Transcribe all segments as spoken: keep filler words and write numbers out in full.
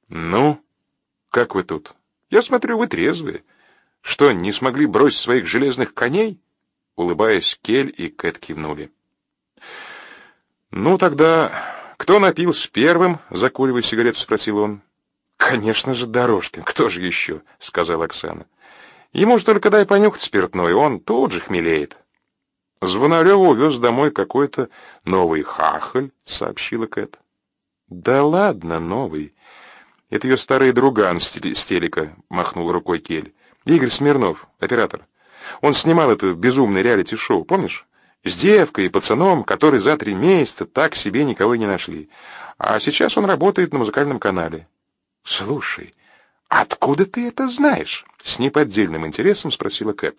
Ну, как вы тут? Я смотрю, вы трезвые. Что, не смогли бросить своих железных коней? Улыбаясь, Кель и Кэт кивнули. Ну, тогда кто напился первым? Закуривая сигарету, спросил он. Конечно же, Дорожкин. Кто же еще? Сказала Оксана. Ему же только дай понюхать спиртное, он тут же хмелеет. Звонарева увез домой какой-то новый хахаль, сообщила Кэт. Да ладно, новый. Это ее старый друган с телека, махнул рукой Кель. Игорь Смирнов, оператор. Он снимал это безумное реалити-шоу, помнишь? С девкой и пацаном, который за три месяца так себе никого и не нашли. А сейчас он работает на музыкальном канале. Слушай, откуда ты это знаешь? С неподдельным интересом спросила Кэт.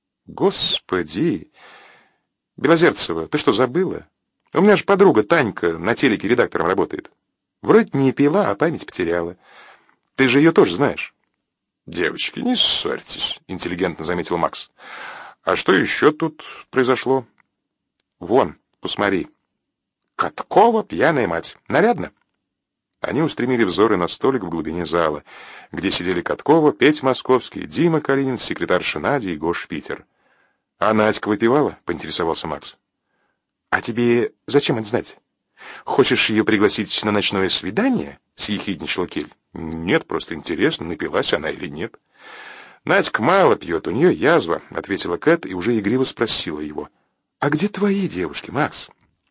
Господи! Белозерцева, ты что, забыла? У меня же подруга Танька на телеке редактором работает. Вроде не пила, а память потеряла. Ты же ее тоже знаешь. Девочки, не ссорьтесь, интеллигентно заметил Макс. А что еще тут произошло? Вон, посмотри. Каткова пьяная мать. Нарядно? Они устремили взоры на столик в глубине зала, где сидели Каткова, Петь Московский, Дима Калинин, секретарша Надя и Гош Питер. А Надька выпивала? Поинтересовался Макс. А тебе зачем это знать? Хочешь ее пригласить на ночное свидание? Съехидничал Кель. Нет, просто интересно, напилась она или нет. Надька мало пьет, у нее язва, ответила Кэт и уже игриво спросила его. А где твои девушки, Макс?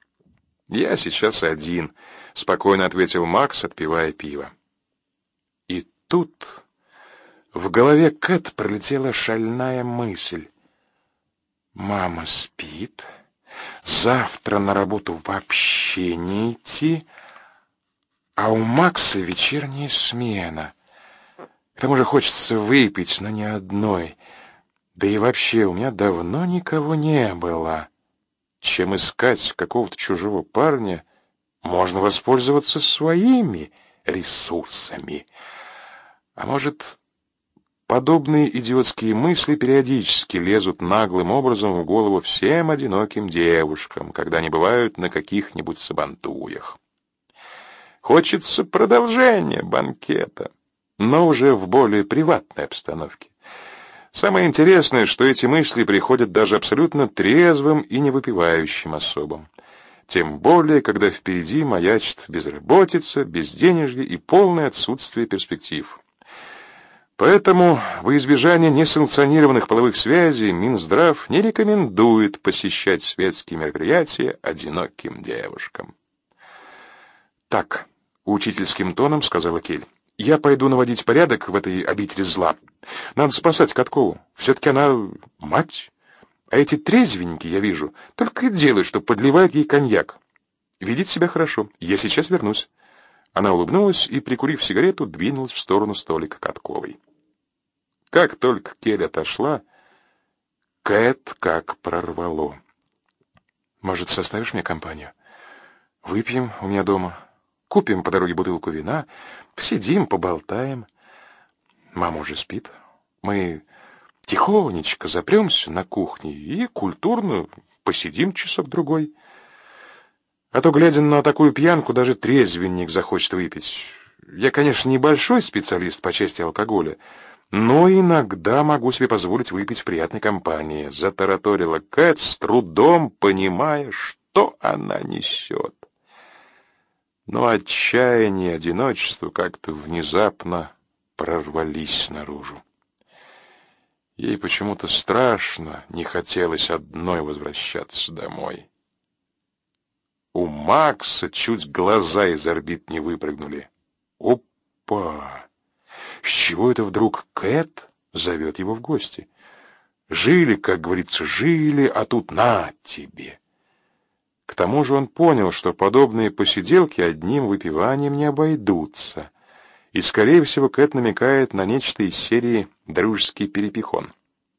Я сейчас один, спокойно ответил Макс, отпивая пиво. И тут в голове Кэт пролетела шальная мысль. Мама спит, завтра на работу вообще не идти, а у Макса вечерняя смена. К тому же хочется выпить, но ни одной. Да и вообще у меня давно никого не было. Чем искать какого-то чужого парня, можно воспользоваться своими ресурсами. А может, подобные идиотские мысли периодически лезут наглым образом в голову всем одиноким девушкам, когда они бывают на каких-нибудь сабантуях. Хочется продолжения банкета, но уже в более приватной обстановке. Самое интересное, что эти мысли приходят даже абсолютно трезвым и не выпивающим особам. Тем более, когда впереди маячит безработица, безденежье и полное отсутствие перспектив. Поэтому во избежание несанкционированных половых связей Минздрав не рекомендует посещать светские мероприятия одиноким девушкам. Так, учительским тоном сказала Кель. Я пойду наводить порядок в этой обители зла. Надо спасать Каткову. Все-таки она мать. А эти трезвенники, я вижу, только и делают, что подливают ей коньяк. Ведите себя хорошо. Я сейчас вернусь. Она улыбнулась и, прикурив сигарету, двинулась в сторону столика Катковой. Как только Кель отошла, Кэт как прорвало. Может, составишь мне компанию? Выпьем у меня дома. Купим по дороге бутылку вина, посидим, поболтаем. Мама уже спит. Мы тихонечко запремся на кухне и культурно посидим часок-другой. А то, глядя на такую пьянку, даже трезвенник захочет выпить. Я, конечно, небольшой специалист по части алкоголя, но иногда могу себе позволить выпить в приятной компании. Затараторила Кэт, с трудом понимая, что она несет. Но отчаяние и одиночество как-то внезапно прорвались наружу. Ей почему-то страшно не хотелось одной возвращаться домой. У Макса чуть глаза из орбит не выпрыгнули. Опа! С чего это вдруг Кэт зовет его в гости? Жили, как говорится, жили, а тут на тебе. К тому же он понял, что подобные посиделки одним выпиванием не обойдутся, и, скорее всего, Кэт намекает на нечто из серии «Дружеский перепихон».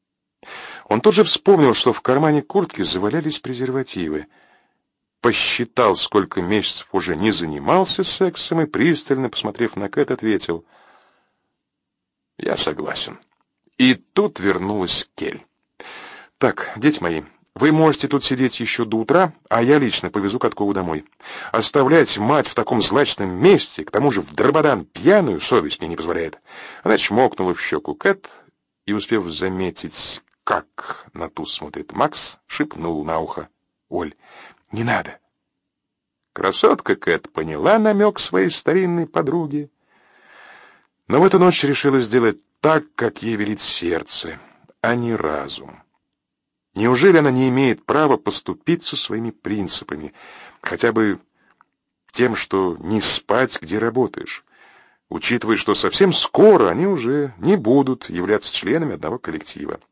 Он тут же вспомнил, что в кармане куртки завалялись презервативы, посчитал, сколько месяцев уже не занимался сексом, и, пристально посмотрев на Кэт, ответил: «Я согласен». И тут вернулась Кель. «Так, дети мои, Вы можете тут сидеть еще до утра, а я лично повезу Каткову домой. Оставлять мать в таком злачном месте, к тому же в дрободан пьяную, совесть мне не позволяет». Она чмокнула в щеку Кэт и, успев заметить, как на ту смотрит Макс, шепнул на ухо: «Оль, не надо». Красотка Кэт поняла намек своей старинной подруги, но в эту ночь решила сделать так, как ей велит сердце, а не разум. Неужели она не имеет права поступиться своими принципами, хотя бы тем, что не спать, где работаешь, учитывая, что совсем скоро они уже не будут являться членами одного коллектива?